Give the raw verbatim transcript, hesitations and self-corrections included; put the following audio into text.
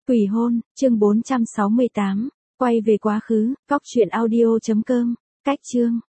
Quỷ hôn, chương bốn trăm sáu mươi tám, quay về quá khứ, góc truyện audio chấm com, cách chương.